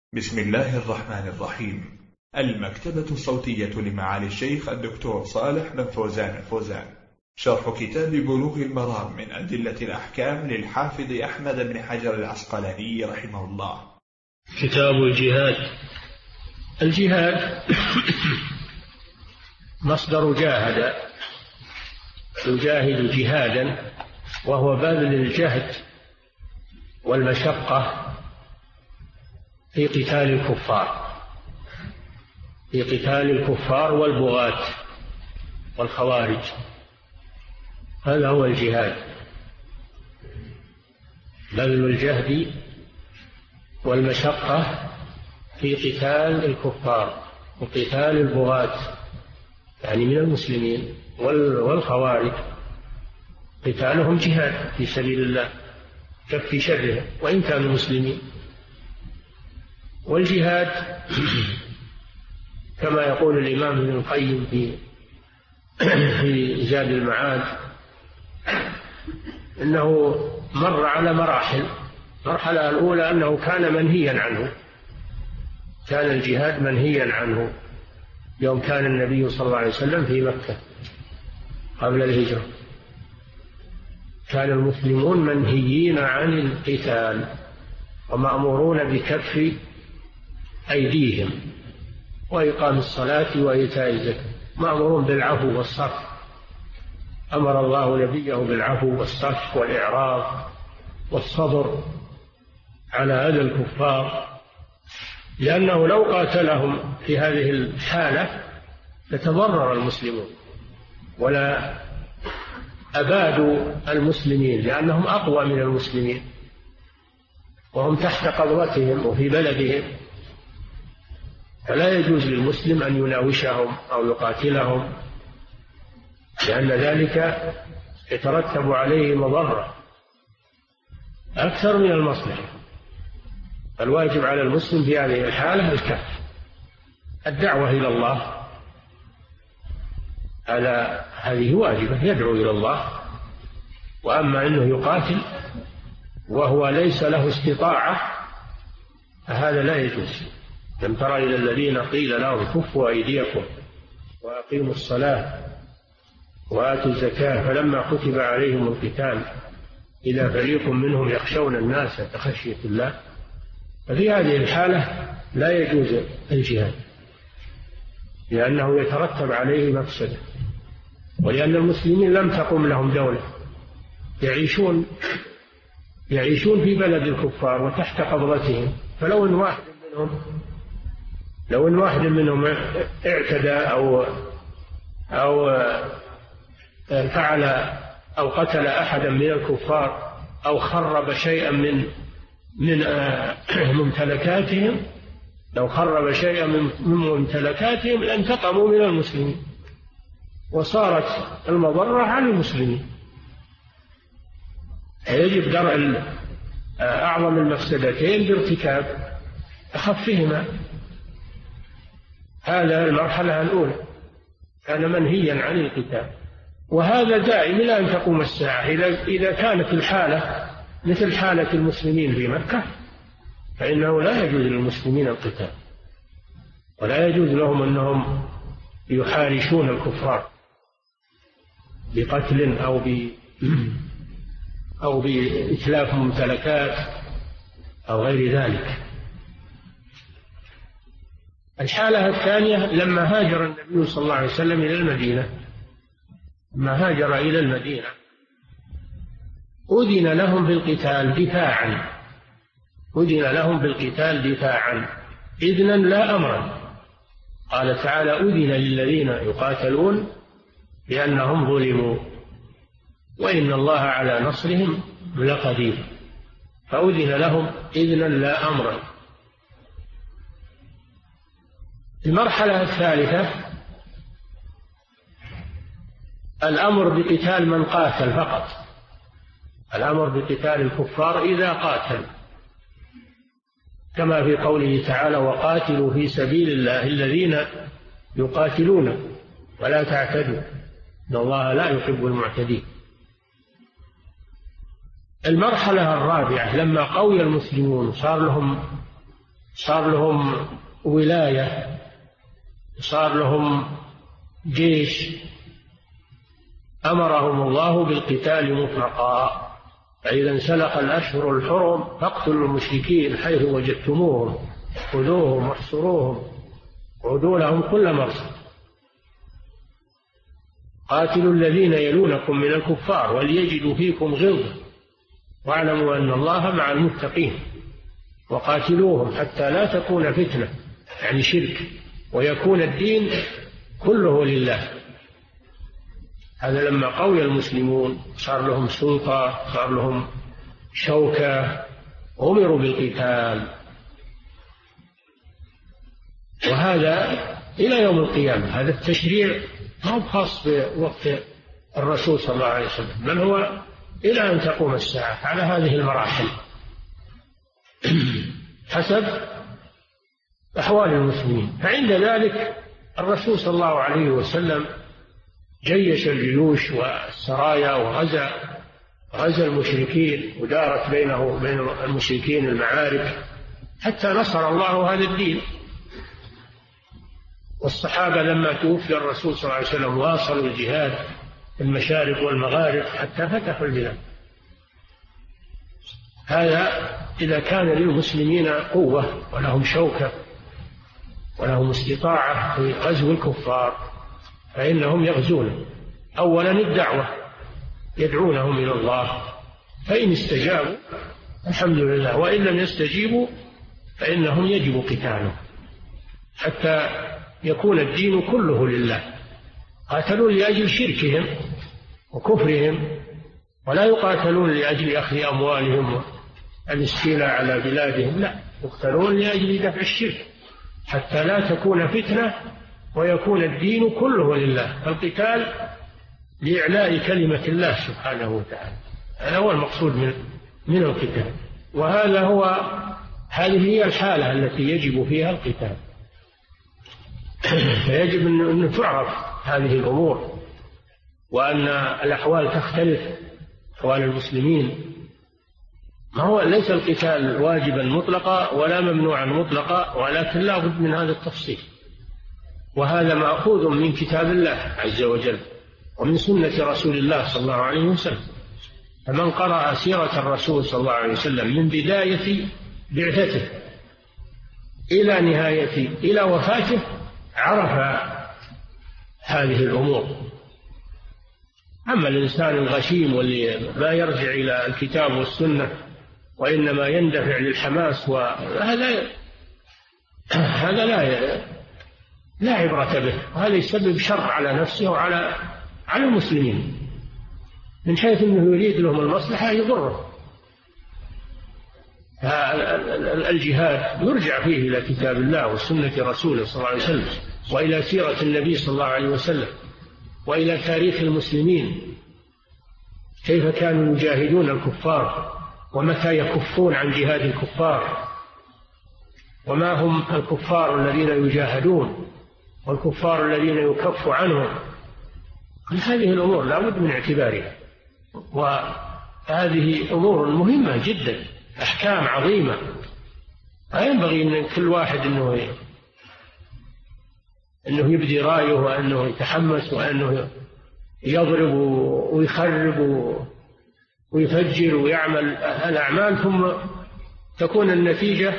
بسم الله الرحمن الرحيم. المكتبة الصوتية لمعالي الشيخ الدكتور صالح بن فوزان الفوزان، شرح كتاب بلوغ المرام من أدلة الأحكام للحافظ أحمد بن حجر العسقلاني رحمه الله. كتاب الجهاد. الجهاد مصدر جاهد، يجاهد جهادا، وهو بذل الجهد والمشقة في قتال الكفار والبغاة والخوارج. هذا هو الجهاد، بذل الجهد والمشقة في قتال الكفار وقتال البغاة، يعني من المسلمين والخوارج، قتالهم جهاد في سبيل الله، كف شرهم وإن كانوا مسلمين. والجهاد كما يقول الإمام ابن القيم في زاد المعاد إنه مر على مراحل. المرحلة الأولى أنه كان منهيا عنه، كان الجهاد منهيا عنه يوم كان النبي صلى الله عليه وسلم في مكة قبل الهجرة، كان المسلمون منهيين عن القتال ومأمورون بكف أيديهم وإقام الصلاة وإيتاء الزكاة، مأمورون بالعفو والصفح. أمر الله نبيه بالعفو والصفح والإعراض والصبر على أذى الكفار، لأنه لو قاتلهم في هذه الحالة لتضرر المسلمون ولا أبادوا المسلمين، لأنهم أقوى من المسلمين وهم تحت قبضتهم وفي بلدهم، فلا يجوز للمسلم أن يناوشهم أو يقاتلهم، لأن ذلك يترتب عليه مضرة أكثر من المصلحة. الواجب على المسلم في هذه الحالة الكف، الدعوة إلى الله، هذه واجبة، يدعو إلى الله. وأما أنه يقاتل وهو ليس له استطاعة فهذا لا يجوز. لم تر إلى الذين قيل لهم كفوا أيديكم وأقيموا الصلاة وآتوا الزكاة فلما كتب عليهم القتال إذا فريق منهم يخشون الناس كخشية الله. ففي هذه الحالة لا يجوز الجهاد، لأنه يترتب عليه مفسدة، ولأن المسلمين لم تقم لهم دولة، يعيشون في بلد الكفار وتحت قبضتهم. فلو أن واحد منهم اعتدى أو فعل أو قتل أحدا من الكفار أو خرب شيئا من ممتلكاتهم، لو خرب شيئا من ممتلكاتهم لانتقموا من المسلمين وصارت المضرة على المسلمين. يجب درء أعظم المفسدتين بارتكاب أخفهما. هذا المرحلة الأولى كان منهيا عن القتال، وهذا دائم إلى أن تقوم الساعة. إذا كانت الحالة مثل حالة المسلمين في مكة فإنه لا يجوز للمسلمين القتال، ولا يجوز لهم أنهم يحارشون الكفار بقتل أو بإتلاف ممتلكات أو غير ذلك. الحالة الثانية لما هاجر النبي صلى الله عليه وسلم إلى المدينة، لما هاجر إلى المدينة أذن لهم بالقتال دفاعا، أذن لهم بالقتال دفاعا إذنا لا أمرا. قال تعالى: أذن للذين يقاتلون بأنهم ظلموا وإن الله على نصرهم لقدير. فأذن لهم إذنا لا أمرا. المرحلة الثالثة الأمر بقتال من قاتل فقط، الأمر بقتال الكفار إذا قاتل، كما في قوله تعالى: وقاتلوا في سبيل الله الذين يقاتلون ولا تعتدوا إن الله لا يحب المعتدين. المرحلة الرابعة لما قوي المسلمون صار لهم ولاية، صار لهم جيش، أمرهم الله بالقتال مطلقا. فإذا انسلخ الأشهر الحرم فاقتلوا المشركين حيث وجدتموهم خذوهم واحصروهم وعدوا لهم كل مرصد. قاتلوا الذين يلونكم من الكفار وليجدوا فيكم غلظة واعلموا أن الله مع المتقين. وقاتلوهم حتى لا تكون فتنة، يعني شرك، ويكون الدين كله لله. هذا لما قوي المسلمون صار لهم سلطة، صار لهم شوكة، أمروا بالقتال. وهذا إلى يوم القيامة. هذا التشريع ما هو خاص بوقت الرسول صلى الله عليه وسلم، بل هو إلى أن تقوم الساعة على هذه المراحل حسب أحوال المسلمين. فعند ذلك الرسول صلى الله عليه وسلم جيش الجيوش والسرايا وغزا المشركين، ودارت بينه وبين المشركين المعارك حتى نصر الله هذا الدين. والصحابة لما توفي الرسول صلى الله عليه وسلم واصلوا الجهاد في المشارق والمغارب حتى فتحوا البلاد. هذا إذا كان للمسلمين قوة ولهم شوكة ولهم استطاعة في غزو الكفار فإنهم يغزون. أولا الدعوة، يدعونهم إلى الله، فإن استجابوا الحمد لله، وإن لم يستجيبوا فإنهم يجب قتالهم حتى يكون الدين كله لله. قاتلون لأجل شركهم وكفرهم، ولا يقاتلون لأجل أخذ أموالهم والاستيلاء على بلادهم، لا، يقتلون لأجل دفع الشرك حتى لا تكون فتنة ويكون الدين كله لله. فالقتال لإعلاء كلمة الله سبحانه وتعالى، هذا هو المقصود من القتال. هذه هي الحالة التي يجب فيها القتال. فيجب أن تعرف هذه الأمور، وأن الأحوال تختلف، أحوال المسلمين. ما هو ليس القتال واجبا مطلقا ولا ممنوعا مطلقا، ولكن لا بد من هذا التفصيل. وهذا مأخوذ من كتاب الله عز وجل ومن سنة رسول الله صلى الله عليه وسلم. فمن قرأ سيرة الرسول صلى الله عليه وسلم من بداية بعثته إلى نهايته إلى وفاته عرف هذه الأمور. أما الإنسان الغشيم واللي ما يرجع إلى الكتاب والسنة وإنما يندفع للحماس، وهذا لا عبرة به، وهذا يسبب شر على نفسه وعلى المسلمين، من حيث أنه يريد لهم المصلحة يضره. الجهاد يرجع فيه إلى كتاب الله وسنة رسوله صلى الله عليه وسلم، وإلى سيرة النبي صلى الله عليه وسلم، وإلى تاريخ المسلمين كيف كانوا يجاهدون الكفار، ومتى يكفون عن جهاد الكفار، وما هم الكفار الذين يجاهدون والكفار الذين يكف عنهم. هذه الأمور لا بد من اعتبارها، وهذه أمور مهمة جدا، أحكام عظيمة. لا ينبغي أن كل واحد أنه يبدي رأيه وأنه يتحمس وأنه يضرب ويخرب ويفجر ويعمل الأعمال، ثم تكون النتيجة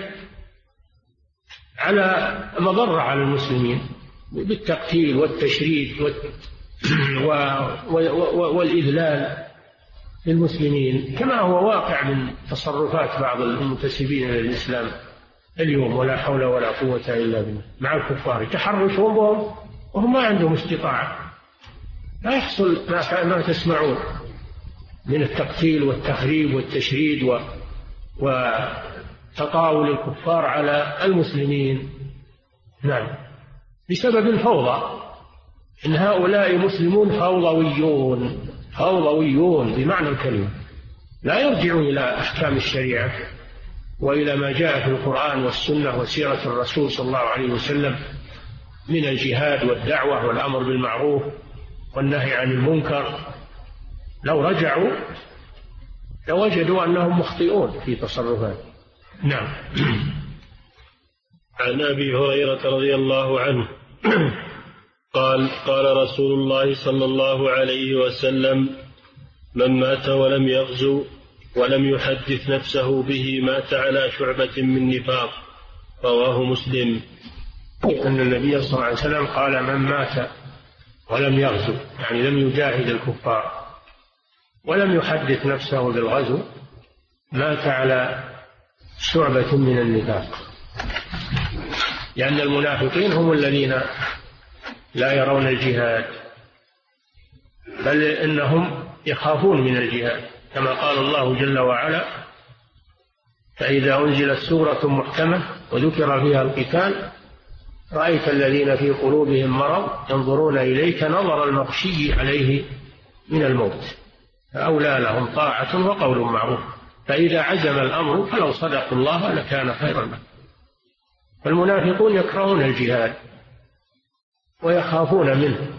على مضرة على المسلمين بالتقتيل والتشريد والإذلال للمسلمين، كما هو واقع من تصرفات بعض المنتسبين للإسلام اليوم، ولا حول ولا قوة إلا بالله، مع الكفار يتحرشون بهم وهم ما عندهم استطاعة. لا يحصل ما تسمعون من التقتيل والتخريب والتشريد وتطاول الكفار على المسلمين. نعم، بسبب الفوضى. إن هؤلاء مسلمون فوضويون بمعنى الكلمة، لا يرجعون إلى أحكام الشريعة وإلى ما جاء في القرآن والسنة وسيرة الرسول صلى الله عليه وسلم من الجهاد والدعوة والأمر بالمعروف والنهي عن المنكر. لو رجعوا لوجدوا أنهم مخطئون في تصرفات. نعم. عن أبي هريرة رضي الله عنه قال قال رسول الله صلى الله عليه وسلم: من مات ولم يغزو ولم يحدث نفسه به مات على شعبة من نفاق. رواه مسلم. أن النبي صلى الله عليه وسلم قال: من مات ولم يغزو، يعني لم يجاهد الكفار ولم يحدث نفسه بالغزو، مات على شعبة من النفاق. لأن المنافقين هم الذين لا يرون الجهاد، بل إنهم يخافون من الجهاد، كما قال الله جل وعلا: فإذا أنزلت سورة محكمة وذكر فيها القتال رأيت الذين في قلوبهم مرض ينظرون إليك نظر المغشي عليه من الموت، فأولى لهم طاعة وقول معروف، فإذا عزم الأمر فلو صدقوا الله لكان خيرا لهم. فالمنافقون يكرهون الجهاد ويخافون منه،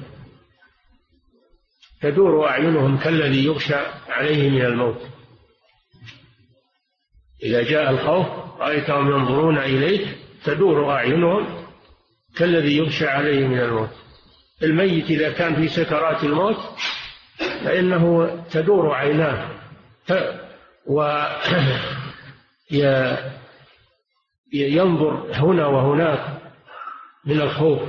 تدور أعينهم كالذي يغشى عليه من الموت. إذا جاء الخوف رأيتهم ينظرون إليك تدور أعينهم كالذي يغشى عليه من الموت. الميت إذا كان في سكرات الموت فإنه تدور عيناه وينظر هنا وهناك من الخوف.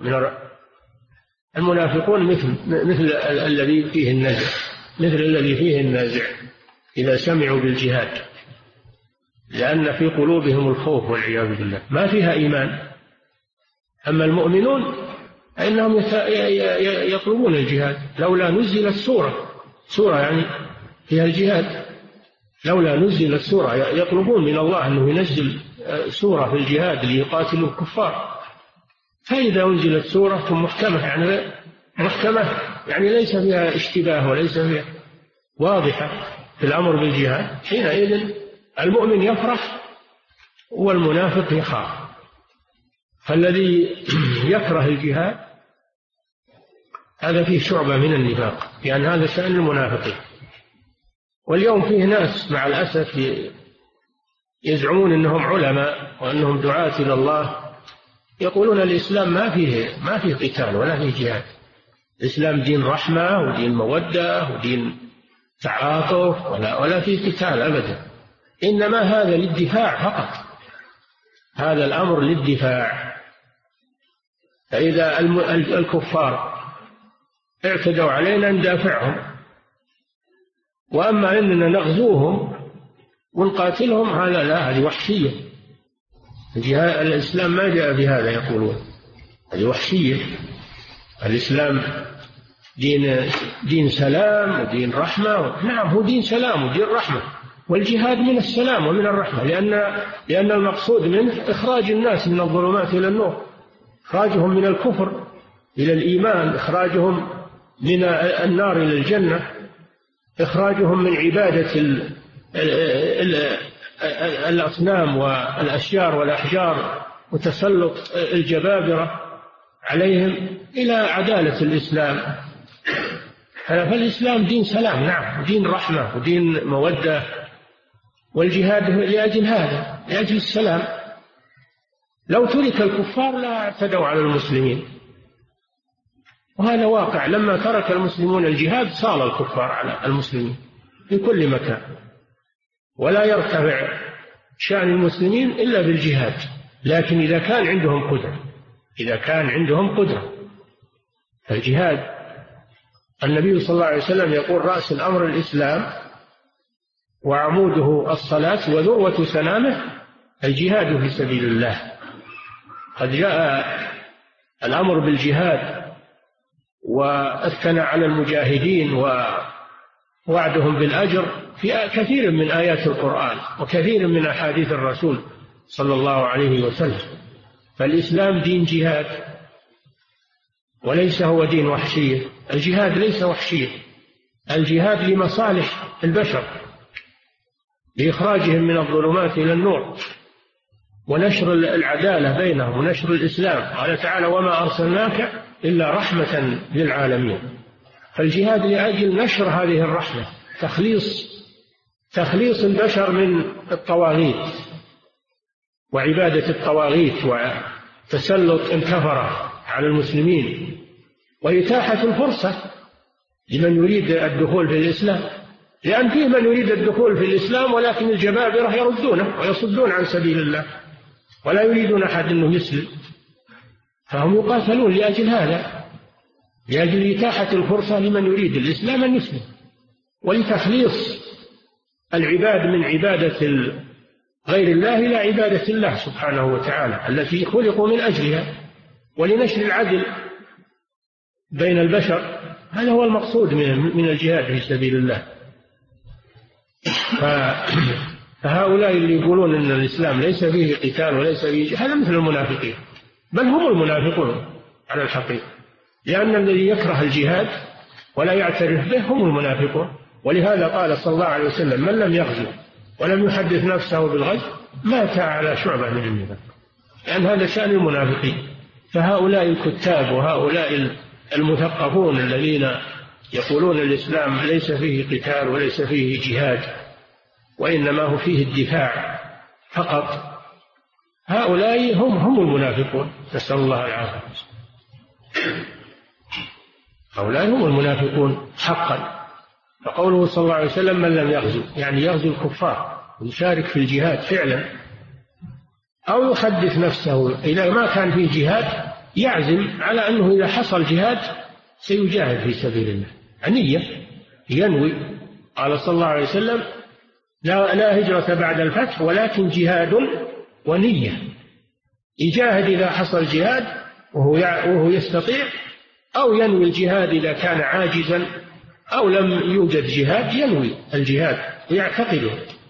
المنافقون مثل الذي فيه النزع، مثل الذي فيه النازع إذا سمعوا بالجهاد، لأن في قلوبهم الخوف والعياذ بالله، ما فيها إيمان. أما المؤمنون فإنهم يطلبون الجهاد. لولا نزلت سورة يعني فيها الجهاد، لولا نزلت سورة، يطلبون من الله أنه ينزل سورة في الجهاد ليقاتلوا الكفار. فإذا أنزلت سورة محكمة يعني ليس فيها اشتباه وليس فيها واضحة في الأمر بالجهاد، حينئذ المؤمن يفرح والمنافق يخاف. فالذي يكره الجهاد هذا فيه شعبة من النفاق، يعني هذا شأن المنافقين. واليوم فيه ناس مع الأسف يزعمون أنهم علماء وأنهم دعاة إلى الله، يقولون الإسلام ما فيه قتال ولا فيه جهاد، الإسلام دين رحمة ودين مودة ودين تعاطف، ولا فيه قتال أبدا، إنما هذا للدفاع فقط، هذا الأمر للدفاع. فإذا الكفار اعتدوا علينا ندافعهم، وأما إننا نغزوهم ونقاتلهم هذا لا، هذه وحشية. الإسلام ما جاء بهذا، يقولون هذه وحشية. الإسلام دين سلام ودين رحمة. نعم، هو دين سلام ودين رحمة، والجهاد من السلام ومن الرحمة، لأن المقصود منه إخراج الناس من الظلمات إلى النور، إخراجهم من الكفر إلى الإيمان، إخراجهم من النار إلى الجنة، إخراجهم من عبادة الأصنام والأشجار والأحجار وتسلط الجبابرة عليهم إلى عدالة الإسلام. فالإسلام دين سلام، نعم، دين رحمة ودين مودة، والجهاد لأجل هذا، لأجل السلام. لو ترك الكفار لا اعتدوا على المسلمين، وهذا واقع. لما ترك المسلمون الجهاد صار الكفار على المسلمين في كل مكان، ولا يرتفع شأن المسلمين إلا بالجهاد. لكن إذا كان عندهم قدرة فالجهاد، النبي صلى الله عليه وسلم يقول: رأس الأمر الإسلام وعموده الصلاة وذروة سنامه الجهاد في سبيل الله. قد جاء الأمر بالجهاد وأثنى على المجاهدين ووعدهم بالأجر في كثير من آيات القرآن وكثير من أحاديث الرسول صلى الله عليه وسلم. فالإسلام دين جهاد وليس هو دين وحشية. الجهاد ليس وحشية، الجهاد لمصالح البشر، لإخراجهم من الظلمات إلى النور، ونشر العدالة بينهم ونشر الإسلام. قال تعالى: وما أرسلناك إلا رحمة للعالمين. فالجهاد لأجل نشر هذه الرحمة، تخليص البشر من الطواغيت وعبادة الطواغيت وتسلط الكفرة على المسلمين، وإتاحة الفرصة لمن يريد الدخول في الإسلام، لأن فيه من يريد الدخول في الإسلام ولكن الجبابرة يردونه ويصدون عن سبيل الله ولا يريدون أحد أنه يسلم، فهم يقاتلون لأجل هذا، لأجل إتاحة الفرصة لمن يريد الإسلام أن يسلم، ولتخليص العباد من عبادة غير الله إلى عبادة الله سبحانه وتعالى التي خلقوا من أجلها، ولنشر العدل بين البشر. هذا هو المقصود من الجهاد في سبيل الله. فهؤلاء اللي يقولون أن الإسلام ليس فيه قتال وليس فيه، هذا مثل المنافقين، بل هم المنافقون على الحقيقة، لأن الذي يكره الجهاد ولا يعترف به هم المنافقون. ولهذا قال صلى الله عليه وسلم: من لم يغزو ولم يحدث نفسه بالغزو مات على شعبة من النفاق، لأن هذا شأن المنافقين. فهؤلاء الكتاب وهؤلاء المثقفون الذين يقولون الإسلام ليس فيه قتال وليس فيه جهاد وإنما هو فيه الدفاع فقط، هؤلاء هم المنافقون، نسأل الله العافية. هؤلاء هم المنافقون حقا. فقوله صلى الله عليه وسلم: من لم يغزو، يعني يغزو الكفار ويشارك في الجهاد فعلا، أو يحدث نفسه إذا ما كان فيه جهاد يعزم على أنه إذا حصل جهاد سيجاهد في سبيل الله، عنية ينوي. قال صلى الله عليه وسلم: لا هجرة بعد الفتح ولكن جهاد ونية. يجاهد إذا حصل جهاد وهو يستطيع، أو ينوي الجهاد إذا كان عاجزا، أو لم يوجد جهاد ينوي الجهاد ويعتقده.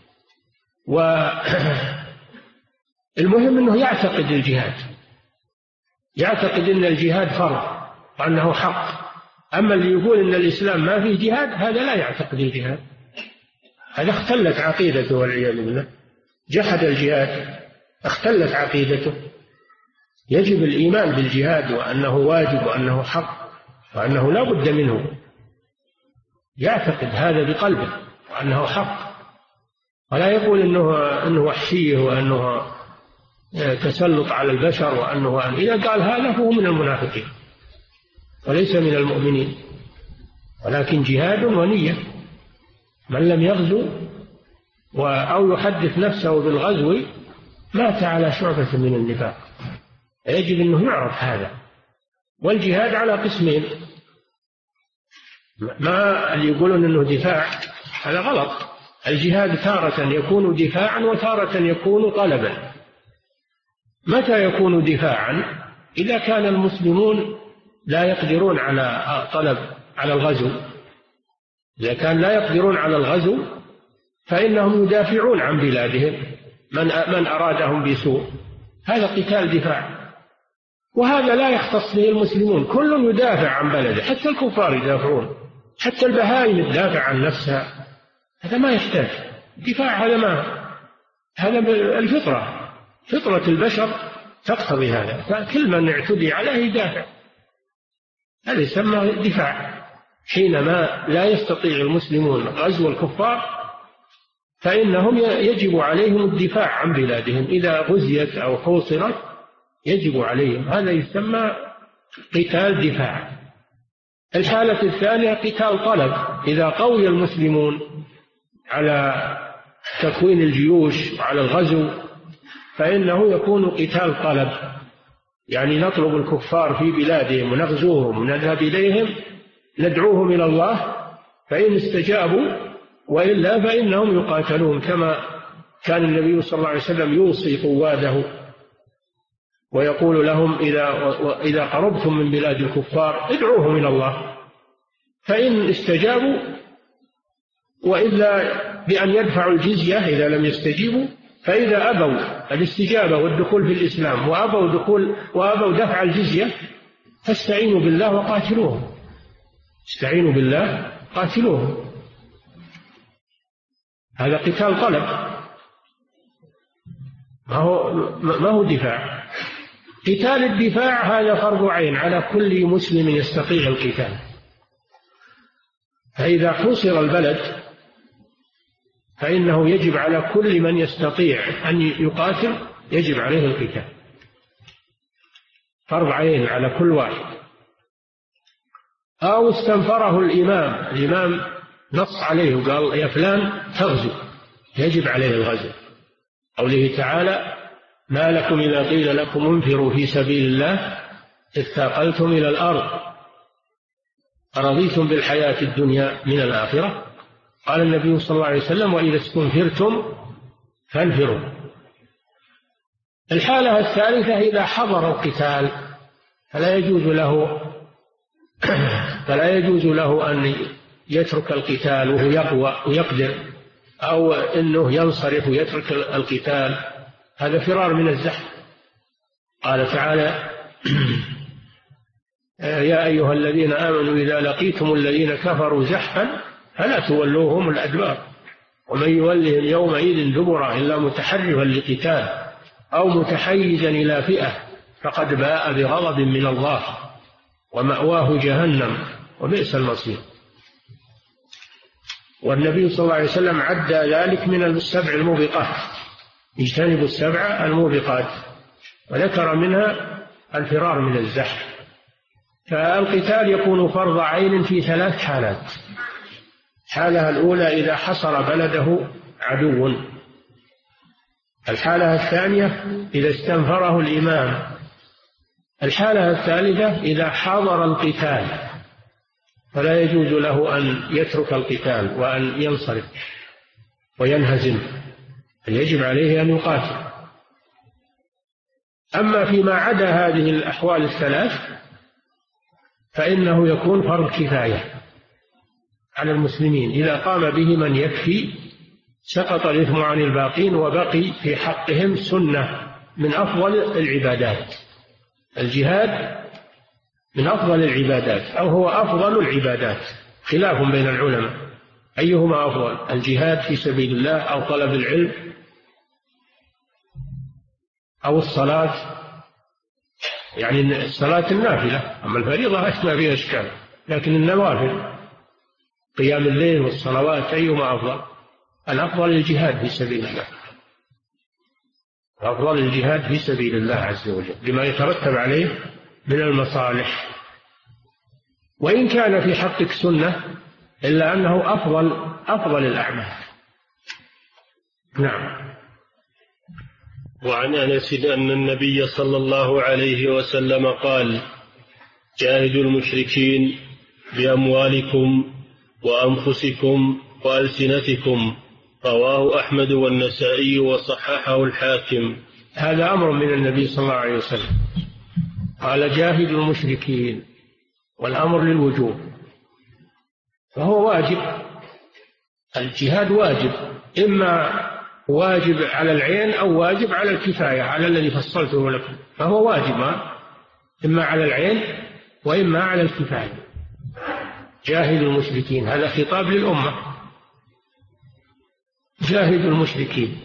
والمهم أنه يعتقد الجهاد، يعتقد أن الجهاد فرض وأنه حق. أما اللي يقول أن الإسلام ما فيه جهاد هذا لا يعتقد الجهاد، هذا اختلت عقيدته والعياذ بالله، جحد الجهاد، اختلت عقيدته. يجب الإيمان بالجهاد وأنه واجب وأنه حق وأنه لا بد منه، يعتقد هذا بقلبه وأنه حق، ولا يقول أنه وحشية وأنه تسلط على البشر وأنه إذا قال هذا فهو من المنافقين وليس من المؤمنين. ولكن جهاد ونية. من لم يغزو أو يحدث نفسه بالغزو مات على شعبة من النفاق. يجب أنه يعرف هذا. والجهاد على قسمين، ما اللي يقولون أنه دفاع هذا غلط. الجهاد تارة يكون دفاعا وتارة يكون طلبا. متى يكون دفاعا؟ إذا كان المسلمون لا يقدرون على الغزو. إذا كان لا يقدرون على الغزو فإنهم يدافعون عن بلادهم من أرادهم بسوء، هذا قتال دفاع. وهذا لا يختص به المسلمون، كل يدافع عن بلده، حتى الكفار يدافعون، حتى البهائم تدافع عن نفسها. هذا ما يحتاج دفاع، هذا الفطرة، فطرة البشر تقتضي هذا. كل من اعتدي عليه يدافع، هذا يسمى دفاع. حينما لا يستطيع المسلمون غزو الكفار فإنهم يجب عليهم الدفاع عن بلادهم، إذا غزيت أو حوصرت يجب عليهم، هذا يسمى قتال دفاع. الحالة الثانية قتال طلب، إذا قوي المسلمون على تكوين الجيوش وعلى الغزو فإنه يكون قتال طلب، يعني نطلب الكفار في بلادهم ونغزوهم ونذهب إليهم ندعوهم إلى الله، فإن استجابوا وإلا فإنهم يقاتلون، كما كان النبي صلى الله عليه وسلم يوصي قواده ويقول لهم إذا قربتم من بلاد الكفار ادعوهم إلى الله، فإن استجابوا وإلا بأن يدفعوا الجزية إذا لم يستجيبوا. فإذا أبوا الاستجابة والدخول في الإسلام وأبوا دفع الجزية فاستعينوا بالله وقاتلوهم، استعينوا بالله قاتلوهم. هذا قتال طلب، ما هو دفاع. قتال الدفاع هذا فرض عين على كل مسلم يستطيع القتال. فإذا حوصر البلد فإنه يجب على كل من يستطيع أن يقاتل يجب عليه القتال، فرض عين على كل واحد. أو استنفره الإمام نص عليه وقال يا فلان تغزو، يجب عليه الغزو. قوله تعالى ما لكم إذا قيل لكم انفروا في سبيل الله اثاقلتم إلى الأرض أرضيتم بالحياة الدنيا من الآخرة. قال النبي صلى الله عليه وسلم وإذا استنفرتم فانفروا. الحالة الثالثة إذا حضر القتال فلا يجوز له أن يترك القتال وهو يقوى ويقدر، أو أنه ينصرف ويترك القتال، هذا فرار من الزحف. قال تعالى يا أيها الذين آمنوا إذا لقيتم الذين كفروا زحفا فلا تولوهم الأدبار ومن يولهم يومئذ دبره إلا متحرفا لقتال أو متحيزا إلى فئة فقد باء بغضب من الله ومأواه جهنم وبئس المصير. والنبي صلى الله عليه وسلم عد ذلك من السبع الموبقات، اجتنبوا السبع الموبقات، وذكر منها الفرار من الزحف. فالقتال يكون فرض عين في 3 حالات. الحالة الأولى إذا حصر بلده عدو، الحالة الثانية إذا استنفره الإمام، الحالة الثالثة إذا حضر القتال فلا يجوز له أن يترك القتال وأن ينصرف وينهزم، يجب عليه أن يقاتل. أما فيما عدا هذه الأحوال الثلاث فإنه يكون فرض كفاية على المسلمين، إذا قام به من يكفي سقط الإثم عن الباقين وبقي في حقهم سنة من أفضل العبادات. الجهاد من أفضل العبادات أو هو أفضل العبادات، خلاف بين العلماء أيهما أفضل، الجهاد في سبيل الله أو طلب العلم أو الصلاة، يعني الصلاة النافلة، أما الفريضة ما فيها إشكال، لكن النوافل قيام الليل والصلوات أيهما أفضل؟ الأفضل الجهاد في سبيل الله، أفضل الجهاد في سبيل الله عز وجل لما يترتب عليه من المصالح، وإن كان في حقك سنة إلا أنه أفضل الأعمال. نعم. وعن أنس أن النبي صلى الله عليه وسلم قال جاهدوا المشركين بأموالكم وأنفسكم وألسنتكم، رواه أحمد والنسائي وصححه الحاكم. هذا أمر من النبي صلى الله عليه وسلم، قال جاهدوا المشركين، والأمر للوجوب، فهو واجب، الجهاد واجب، إما واجب على العين أو واجب على الكفاية على الذي فصلته لكم، فهو واجب إما على العين وإما على الكفاية. جاهدوا المشركين، هذا خطاب للأمة، جاهدوا المشركين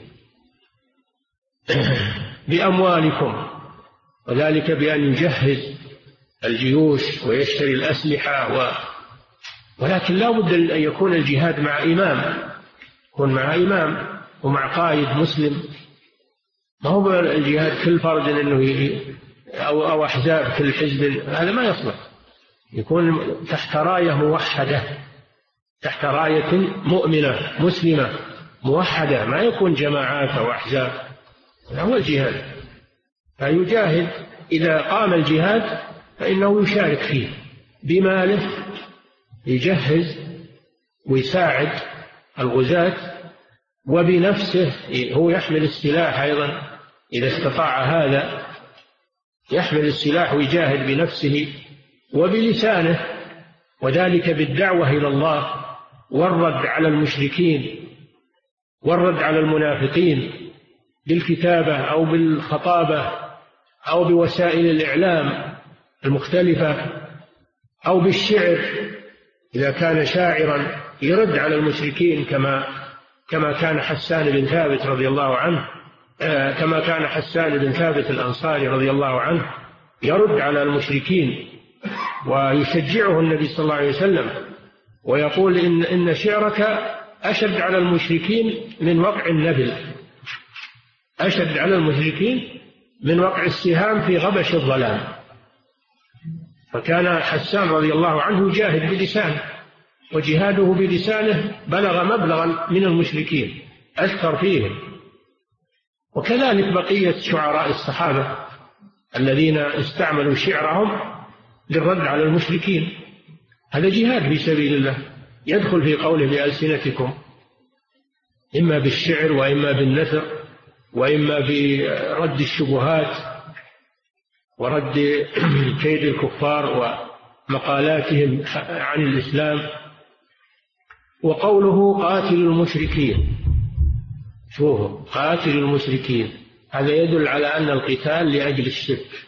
بأموالكم، وذلك بأن يجهز الجيوش ويشتري الأسلحة ولكن لا بد أن يكون الجهاد مع إمام، يكون مع إمام ومع قائد مسلم، ما هو الجهاد كل فرد أنه أو أحزاب كل حزب، هذا ما يصلح، يكون تحت راية موحدة، تحت راية مؤمنة مسلمة موحدة، ما يكون جماعات أو أحزاب، هذا هو الجهاد. فيجاهد، إذا قام الجهاد فإنه يشارك فيه بماله، يجهز ويساعد الغزاة، وبنفسه هو يحمل السلاح أيضا إذا استطاع هذا، يحمل السلاح ويجاهد بنفسه وبلسانه، وذلك بالدعوة إلى الله والرد على المشركين والرد على المنافقين بالكتابة أو بالخطابة أو بوسائل الإعلام المختلفة أو بالشعر، إذا كان شاعرا يرد على المشركين كما كان حسان بن ثابت رضي الله عنه، كما كان حسان بن ثابت الأنصاري رضي الله عنه يرد على المشركين ويشجعه النبي صلى الله عليه وسلم ويقول إن شعرك أشد على المشركين من وقع النبل، أشد على المشركين من وقع السهام في غبش الظلام. فكان حسان رضي الله عنه يجاهد بلسانه، وجهاده بلسانه بلغ مبلغا من المشركين أثر فيهم. وكذلك بقية شعراء الصحابة الذين استعملوا شعرهم للرد على المشركين، هذا جهاد في سبيل الله، يدخل في قوله بألسنتكم، إما بالشعر وإما بالنثر وإما برد الشبهات ورد كيد الكفار ومقالاتهم عن الإسلام. وقوله قاتل المشركين، شوفوا قاتل المشركين، هذا يدل على أن القتال لأجل الشرك،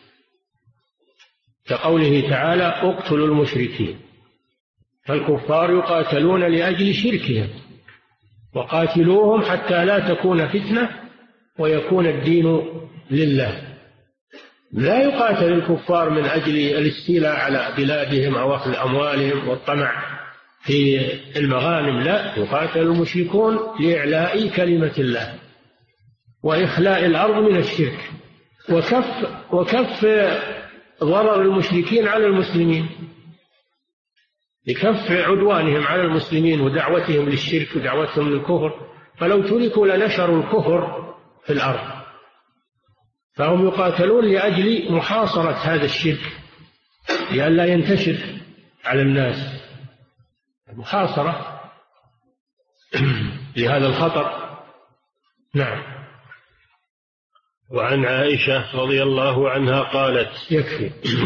كقوله تعالى اقتلوا المشركين، فالكفار يقاتلون لأجل شركهم، وقاتلوهم حتى لا تكون فتنة ويكون الدين لله. لا يقاتل الكفار من أجل الاستيلاء على بلادهم أو أخذ أموالهم والطمع في المغانم، لا، يقاتل المشركون لإعلاء كلمة الله وإخلاء الأرض من الشرك وكف ضرر المشركين على المسلمين، لكف عدوانهم على المسلمين ودعوتهم للشرك ودعوتهم للكفر. فلو تركوا لنشروا الكفر في الأرض، فهم يقاتلون لأجل محاصرة هذا الشرك لئلا ينتشر على الناس، محاصرة لهذا الخطر. نعم. وعن عائشة رضي الله عنها قالت: يكفي.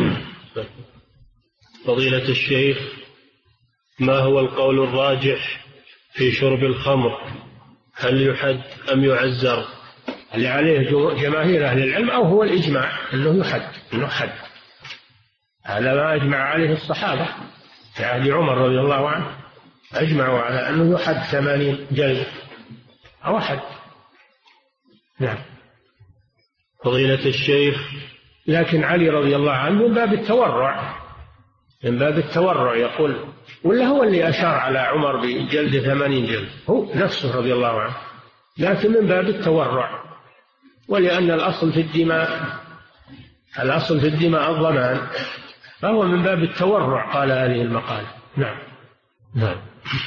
فضيلة الشيخ، ما هو القول الراجح في شرب الخمر؟ هل يحد أم يعزر؟ اللي عليه جماهير أهل العلم أو هو الإجماع أنه يحد، أنه حد. هذا ما أجمع عليه الصحابة في عهد عمر رضي الله عنه، أجمعوا على أنه يحد 80 جلد أو حد. نعم. فضيلة الشيخ، لكن علي رضي الله عنه من باب التورع، من باب التورع يقول، ولا هو اللي أشار على عمر بجلد 80 جلد، هو نفسه رضي الله عنه، لكن من باب التورع، ولأن الأصل في الدماء، الأصل في الدماء الضمان، فهو من باب التورع قال هذه المقالة. نعم. نعم.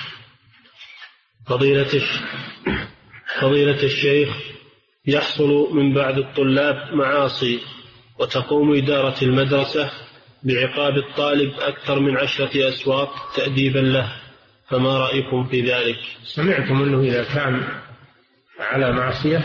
فضيلة الشيخ، يحصل من بعض الطلاب معاصي وتقوم إدارة المدرسة بعقاب الطالب أكثر من 10 أسواق تأديبا له، فما رأيكم في ذلك؟ سمعتم أنه إذا كان على معصية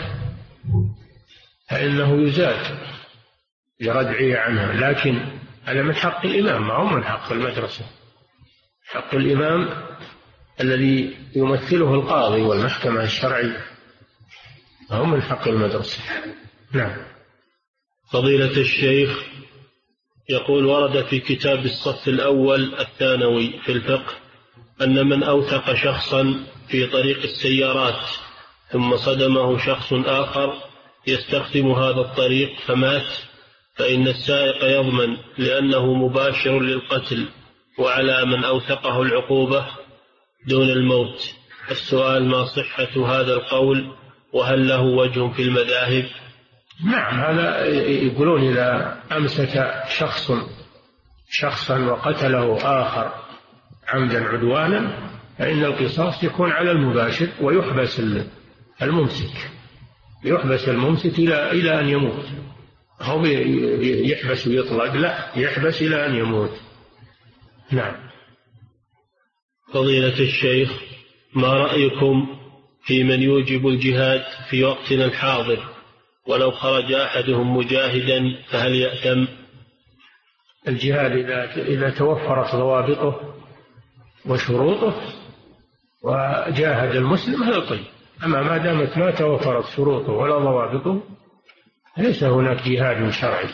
فإنه يزاد لردعه عنها، لكن هذا من حق الإمام، ما هو من حق المدرسة. حق الإمام الذي يمثله القاضي والمحكمة الشرعية، ما هو من حق المدرسة. نعم. فضيلة الشيخ، يقول: ورد في كتاب الصف الأول الثانوي في الفقه أن من أوثق شخصا في طريق السيارات ثم صدمه شخص آخر يستخدم هذا الطريق فمات، فإن السائق يضمن لأنه مباشر للقتل، وعلى من أوثقه العقوبة دون الموت. السؤال: ما صحة هذا القول، وهل له وجه في المذاهب؟ نعم، هذا يقولون إذا أمسك شخصا وقتله آخر عمدا عدوانا فإن القصاص يكون على المباشر، ويحبس الممسك، يحبس الممسك إلى أن يموت. هو يحبس ويطلق، لا، يحبس إلى أن يموت. نعم. فضيلة الشيخ، ما رأيكم في من يوجب الجهاد في وقتنا الحاضر ولو خرج أحدهم مجاهدا فهل يأثم؟ الجهاد إذا توفرت ضوابطه وشروطه وجاهد المسلم هذا طيب، أما ما دامت ما توفرت شروطه ولا ضوابطه ليس هناك جهاد شرعي،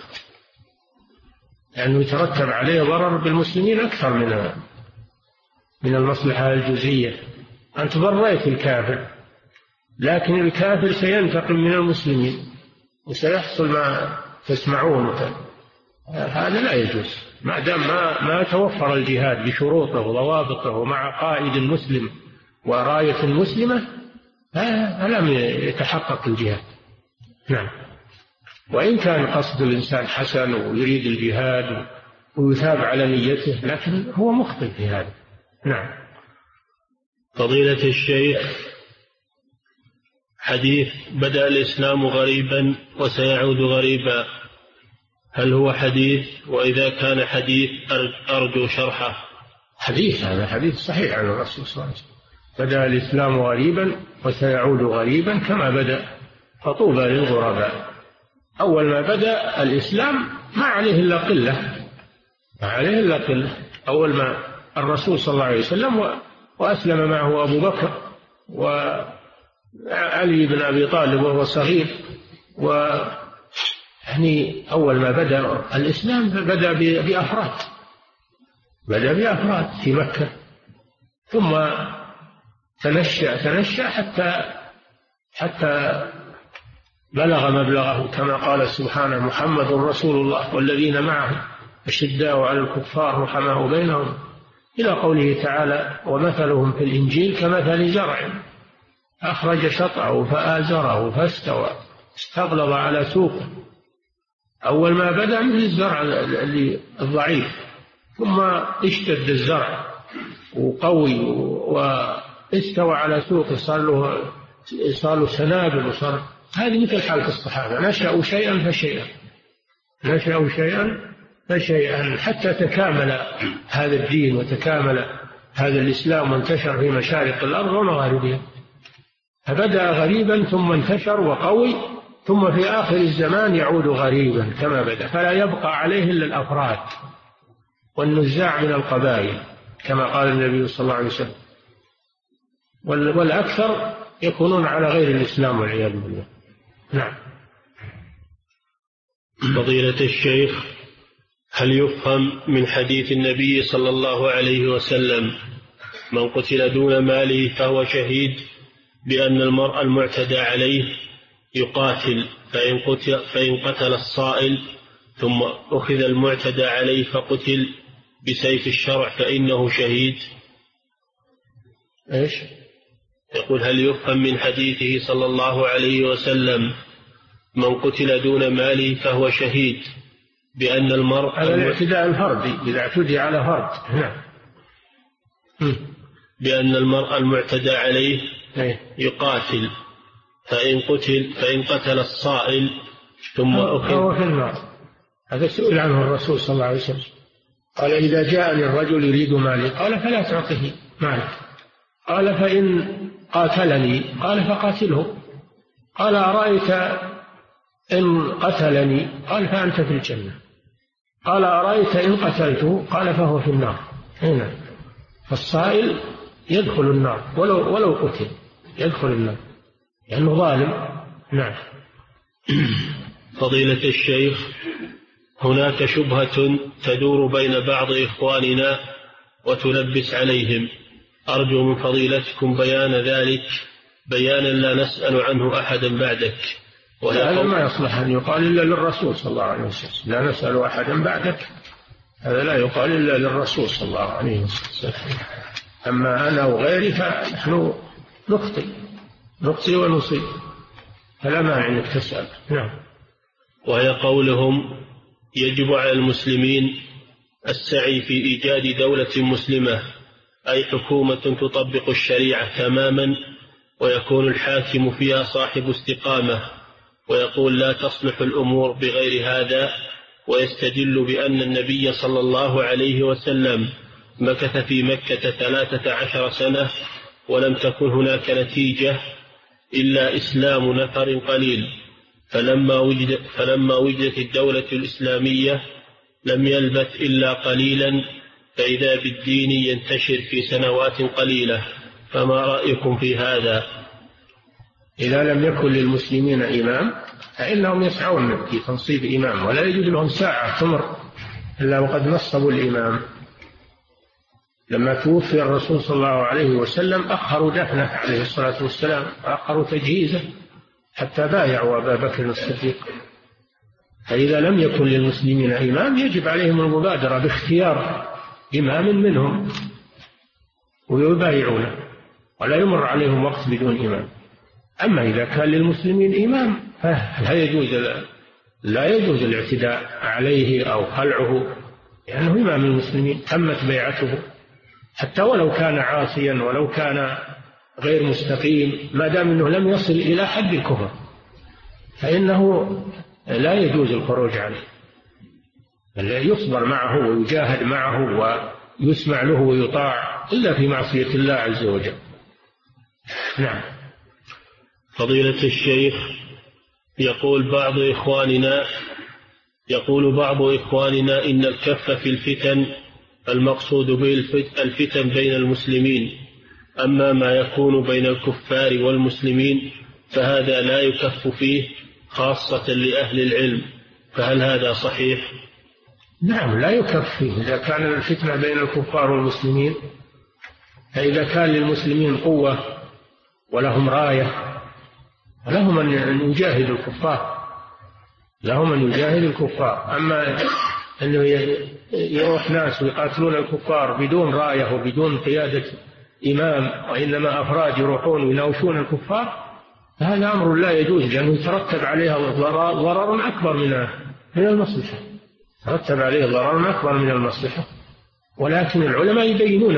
لأنه يترتب عليه ضرر بالمسلمين أكثر من المصلحة الجزئية. أنت ضريت الكافر، لكن الكافر سينتقم من المسلمين وسيحصل ما تسمعون، هذا لا يجوز ما دام ما توفر الجهاد بشروطه وضوابطه ومع قائد مسلم وراية مسلمة، فلم يتحقق الجهاد. نعم. وإن كان قصد الإنسان حسن ويريد الجهاد ويثاب على نيته، لكن هو مخطئ في هذا. نعم. فضيلة الشيخ، حديث بدأ الإسلام غريبا وسيعود غريبا، هل هو حديث؟ وإذا كان حديث أرجو شرحه. حديث، هذا حديث صحيح عن الرسول صلى الله عليه وسلم: بدأ الإسلام غريبا وسيعود غريبا كما بدأ فطوبى للغرباء. أول ما بدأ الإسلام ما عليه إلا قلة، ما عليه إلا قلة. أول ما الرسول صلى الله عليه وسلم وأسلم معه أبو بكر وعلي بن أبي طالب وهو صغير، يعني أول ما بدأ الإسلام بدأ بأفراد، بدأ بأفراد في مكة، ثم تنشأ حتى بلغ مبلغه، كما قال سبحانه: محمد رسول الله والذين معه أشداء على الكفار رحماء بينهم، إلى قوله تعالى: ومثلهم في الإنجيل كمثل زرع أخرج شطأه فآزره فاستوى استغلظ على سوقه. أول ما بدأ من الزرع الضعيف، ثم اشتد الزرع وقوي واستوى على سوقه، صار له سنابل، وصار هذه مثل حالة الصحابة، نشأوا شيئا فشيئا حتى تكامل هذا الدين وتكامل هذا الإسلام وانتشر في مشارق الأرض ومغاربها. فبدأ غريبا ثم انتشر وقوي، ثم في آخر الزمان يعود غريبا كما بدأ، فلا يبقى عليه إلا الأفراد والنزاع من القبائل كما قال النبي صلى الله عليه وسلم، والأكثر يكونون على غير الإسلام والعياذ بالله. نعم. فضيلة الشيخ، هل يفهم من حديث النبي صلى الله عليه وسلم: من قتل دون ماله فهو شهيد، بأن المرء المعتدى عليه يقاتل، فإن قتل الصائل ثم أخذ المعتدى عليه فقتل بسيف الشرع فإنه شهيد؟ إيش؟ يقول: هل يفهم من حديثه صلى الله عليه وسلم: من قتل دون ماله فهو شهيد، بأن المرء هذا الاعتداء الفردي إذا اعتدي على فرد. نعم. بأن المرء المعتدى عليه يقاتل، فإن قتل الصائل ثم أخذ فهو في النار. هذا سئل عنه الرسول صلى الله عليه وسلم، قال: إذا جاءني الرجل يريد مالي، قال: فلا تعطه مالك. قال: فإن قاتلني، قال: فقاتله. قال: أرأيت إن قتلني؟ قال: فأنت في الجنة. قال: أرأيت إن قتلته؟ قال: فهو في النار. هنا فالصائل يدخل النار ولو قتل يدخل النار لأنه ظالم. نعم. فضيلة الشيخ، هناك شبهة تدور بين بعض إخواننا وتلبس عليهم، أرجو من فضيلتكم بيان ذلك بيانا لا نسأل عنه أحدا بعدك. هذا ما يصلح أن يقال إلا للرسول صلى الله عليه وسلم، لا نسأل أحدا بعدك، هذا لا يقال إلا للرسول صلى الله عليه وسلم. أما أنا وغيري فنحن نخطئ ونصيب، فلا مانع أنك تسأل. نعم. وهي قولهم: يجب على المسلمين السعي في إيجاد دولة مسلمة، أي حكومة تطبق الشريعة تماما ويكون الحاكم فيها صاحب استقامة، ويقول: لا تصلح الأمور بغير هذا، ويستدل بأن النبي صلى الله عليه وسلم مكث في مكة 13 سنة ولم تكن هناك نتيجة إلا إسلام نفر قليل، فلما وجدت الدولة الإسلامية لم يلبث إلا قليلا فإذا بالدين ينتشر في سنوات قليلة، فما رأيكم في هذا؟ إذا لم يكن للمسلمين إمام فإنهم يسعون في تنصيب إمام، ولا يجوز لهم ساعة تمر إلا وقد نصبوا الإمام. لما توفي الرسول صلى الله عليه وسلم أخروا دفنه عليه الصلاة والسلام، أخروا تجهيزه حتى بايعوا أبا بكر الصديق. فإذا لم يكن للمسلمين إمام يجب عليهم المبادرة باختيار إمام منهم ويبايعونه، ولا يمر عليهم وقت بدون إمام. أما إذا كان للمسلمين إمام لا يجوز الاعتداء عليه أو خلعه، لأنه إمام المسلمين تمت بيعته، حتى ولو كان عاصيا ولو كان غير مستقيم، ما دام أنه لم يصل إلى حد الكفر فإنه لا يجوز الخروج عليه، بل يصبر معه ويجاهد معه ويسمع له ويطاع إلا في معصية الله عز وجل. نعم. فضيلة الشيخ، يقول بعض إخواننا إن الكف في الفتن المقصود به الفتن بين المسلمين، أما ما يكون بين الكفار والمسلمين فهذا لا يكف فيه خاصة لأهل العلم، فهل هذا صحيح؟ نعم، لا يكف فيه إذا كان الفتنة بين الكفار والمسلمين، فإذا كان للمسلمين قوة ولهم راية لهم أن يجاهدوا الكفار، أما أنه يروح ناس ويقاتلون الكفار بدون راية وبدون قيادة إمام، وإنما أفراد يروحون ويناوشون الكفار، هذا أمر لا يجوز، لأنه يترتب عليها ضرر أكبر من المصلحة، ولكن العلماء يبينون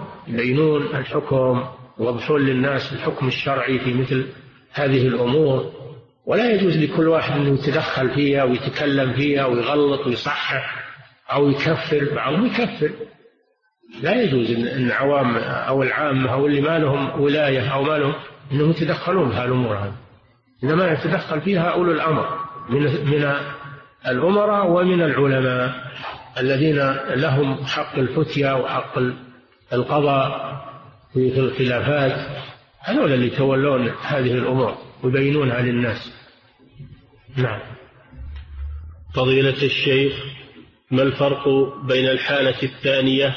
الحكم ويوضحون للناس الحكم الشرعي في مثل هذه الأمور، ولا يجوز لكل واحد أن يتدخل فيها ويتكلم فيها ويغلط ويصحح أو يكفر بعضهم يكفر. لا يجوز أن عوام أو العامة أو اللي ما لهم ولاية أو ما لهم أنهم يتدخلون في هالأمور هذه، إنما يتدخل فيها أولو الأمر من الأمراء ومن العلماء الذين لهم حق الفتيا وحق القضاء في الخلافات، هذول اللي يتولون هذه الأمور ويبينونها للناس. نعم. فضيلة الشيخ، ما الفرق بين الحالة الثانية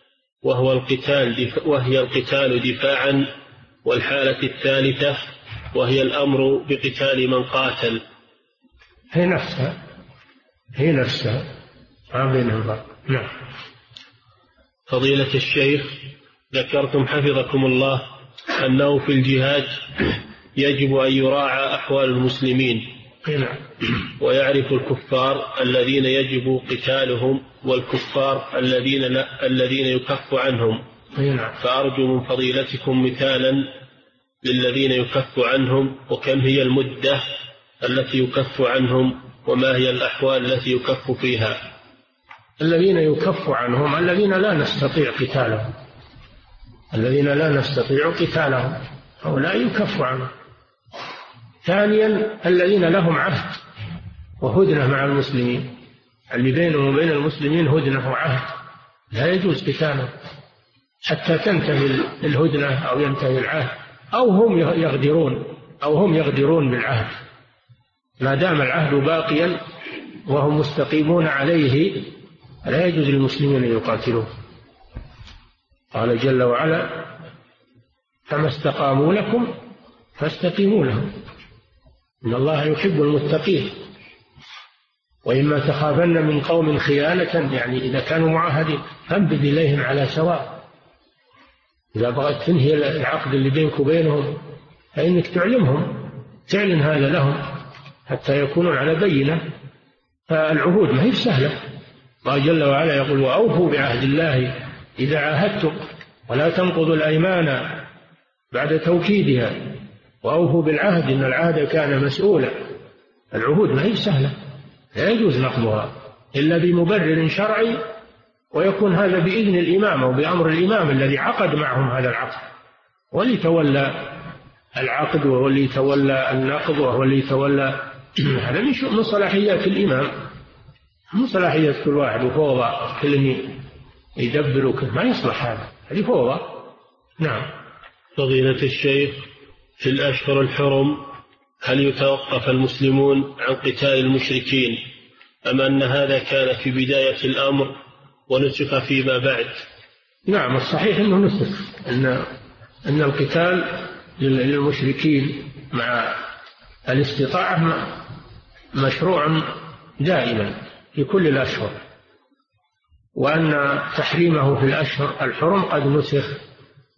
وهي القتال دفاعا، والحالة الثالثة وهي الأمر بقتال من قاتل؟ هي نفسها ما بينهم فرق. نعم. فضيلة الشيخ، ذكرتم حفظكم الله أنه في الجهاد يجب أن يراعى أحوال المسلمين، ويعرف الكفار الذين يجب قتالهم والكفار الذين يكف عنهم، فأرجو من فضيلتكم مثالا للذين يكف عنهم، وكم هي المدة التي يكف عنهم، وما هي الأحوال التي يكف فيها؟ الذين يكف عنهم الذين لا نستطيع قتالهم أو لا يكف عنهم. ثانيا الذين لهم عهد وهدنة مع المسلمين، اللي بينهم وبين المسلمين هدنة وعهد لا يجوز قتالهم حتى تنتهي الهدنة أو ينتهي العهد، أو هم يغدرون بالعهد. ما دام العهد باقيا وهم مستقيمون عليه لا يجوز للمسلمين أن يقاتلوه. قال جل وعلا: فما استقاموا لكم فاستقيموا لهم إن الله يحب المتقين. وإما تخافن من قوم خيانة، يعني إذا كانوا معاهدين فانبذ إليهم على سواء. إذا بغيت تنهي العقد اللي بينك وبينهم فإنك تعلن هذا لهم حتى يكونوا على بينة. فالعهود ما هي سهلة. الله جل وعلا يقول: وأوفوا بعهد الله إذا عاهدتم ولا تنقضوا الأيمان بعد توكيدها وأوفوا بالعهد إن العهد كان مسؤولا. العهود ما هي سهلة، لا يجوز نقضها إلا بمبرر شرعي، ويكون هذا بإذن الإمام أو بأمر الإمام الذي عقد معهم هذا العقد، واللي تولى العقد وهو اللي يتولى النقض وهو اللي يتولى هذا من صلاحيات الإمام، من صلاحيات كل واحد، وفوضى كل يدبر ما يصلح هذه فوضى. نعم. فضيلة الشيخ، في الأشهر الحرم هل يتوقف المسلمون عن قتال المشركين، أم أن هذا كان في بداية الأمر ونسخ فيما بعد؟ نعم، الصحيح أنه نسخ، أن القتال للمشركين مع الاستطاعة مشروع دائما في كل الأشهر، وأن تحريمه في الأشهر الحرم قد نسخ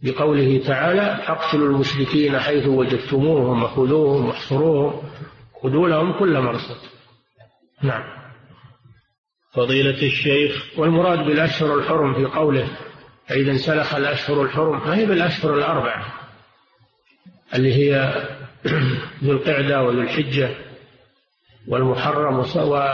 بقوله تعالى: فاقتلوا المشركين حيث وجدتموهم وخذوهم واحصروهم خذوا لهم كل مرصد. نعم. فضيلة الشيخ، والمراد بالأشهر الحرم في قوله: فإذا انسلخ الأشهر الحرم، ما هي بالأشهر الأربعة اللي هي ذو القعدة وذو الحجة والمحرم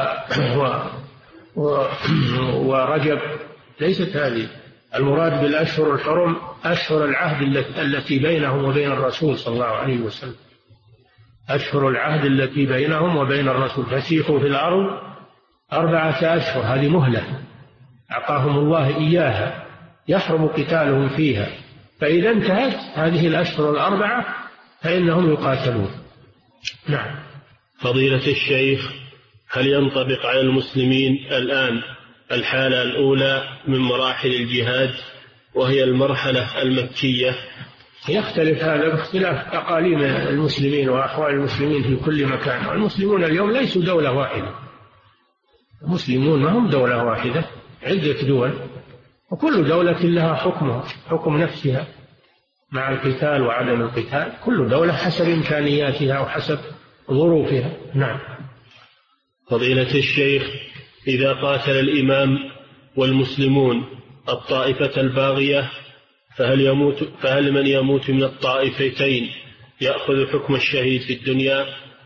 ورجب، ليست هذه. المراد بالأشهر الحرم أشهر العهد التي بينهم وبين الرسول صلى الله عليه وسلم، أشهر العهد التي بينهم وبين الرسول. فسيحوا في الأرض 4 أشهر، هذه مهلة أعطاهم الله إياها يحرم قتالهم فيها، فإذا انتهت هذه الأشهر 4 فإنهم يقاتلون. نعم. فضيلة الشيخ، هل ينطبق على المسلمين الآن الحالة الأولى من مراحل الجهاد وهي المرحلة المكية؟ يختلف هذا باختلاف أقاليم المسلمين وأحوال المسلمين في كل مكان. والمسلمون اليوم ليسوا دولة واحدة، المسلمون ما هم دولة واحدة، عدة دول، وكل دولة لها حكمها، حكم نفسها مع القتال وعدم القتال، كل دولة حسب إمكانياتها وحسب ظروفها. نعم. فضيلة الشيخ، إذا قاتل الإمام والمسلمون الطائفة الباغية فهل من يموت من الطائفتين يأخذ حكم الشهيد في الدنيا؟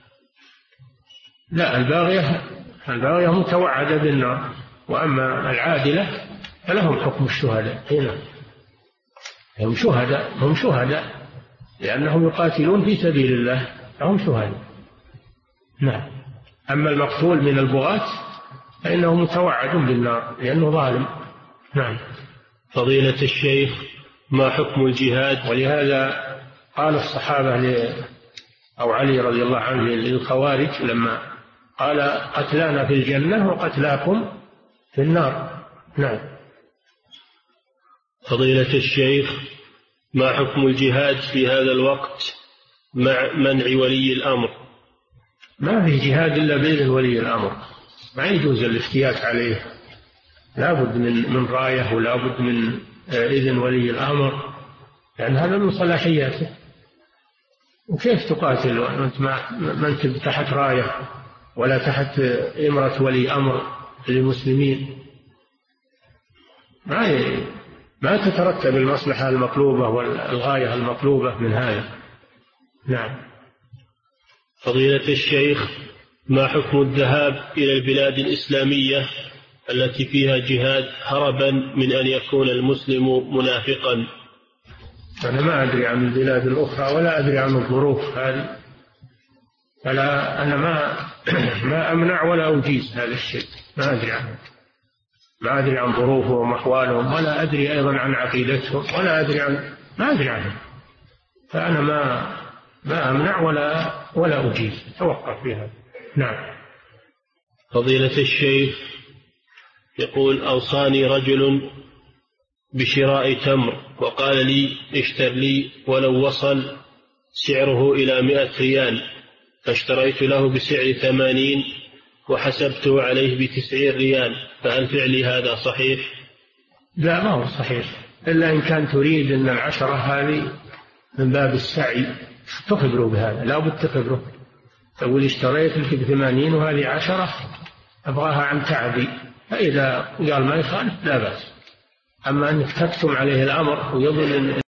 لا، الباغية متوعدة بالنار، وأما العادلة فلهم حكم الشهداء. هنا هم شهداء لأنهم يقاتلون في سبيل الله، هم شهداء. نعم. أما المقتول من البغاة فإنه متوعد بالنار لأنه ظالم. نعم. فضيلة الشيخ، ما حكم الجهاد؟ ولهذا قال الصحابة أو علي رضي الله عنه للخوارج لما قال: قتلانا في الجنة وقتلاكم في النار. نعم. فضيلة الشيخ، ما حكم الجهاد في هذا الوقت مع منع ولي الأمر؟ ما في جهاد إلا بإذن ولي الأمر، ما يجوز الافتيات عليه، لا بد من راية ولا بد من إذن ولي الأمر، لأن هذا من صلاحياته. وكيف تقاتل وأنت ما أنت تحت راية ولا تحت إمرة ولي أمر للمسلمين؟ ما تترتب المصلحة المطلوبة والغاية المطلوبة من هذا. نعم. فضيلة الشيخ، ما حكم الذهاب إلى البلاد الإسلامية التي فيها جهاد هربا من أن يكون المسلم منافقا؟ أنا ما أدري عن البلاد الأخرى ولا أدري عن الظروف هذه، فلا أنا ما أمنع ولا أجيز هذا الشيء، ما أدري عنه، ما أدري عن ظروفهم وأحوالهم، ولا أدري أيضا عن عقيدتهم، ولا أدري ما أدري عنهم، فأنا ما أمنع ولا أجيز، توقف في هذا. نعم. فضيلة الشيخ، يقول: أوصاني رجل بشراء تمر وقال لي: اشتر لي ولو وصل سعره إلى 100 ريال، فاشتريت له بسعر 80 وحسبته عليه ب90 ريال، فهل فعلي هذا صحيح؟ لا، ما هو صحيح، إلا إن كان تريد أن العشرة هذه من باب السعي تخبره بهذا، لا بد تخبره، تقول اشتريت لك ب80 وهذه 10 أبغاها عن تعدي، فإذا قال ما يخالف لا بأس. أما أنك تكتم عليه الأمر ويظن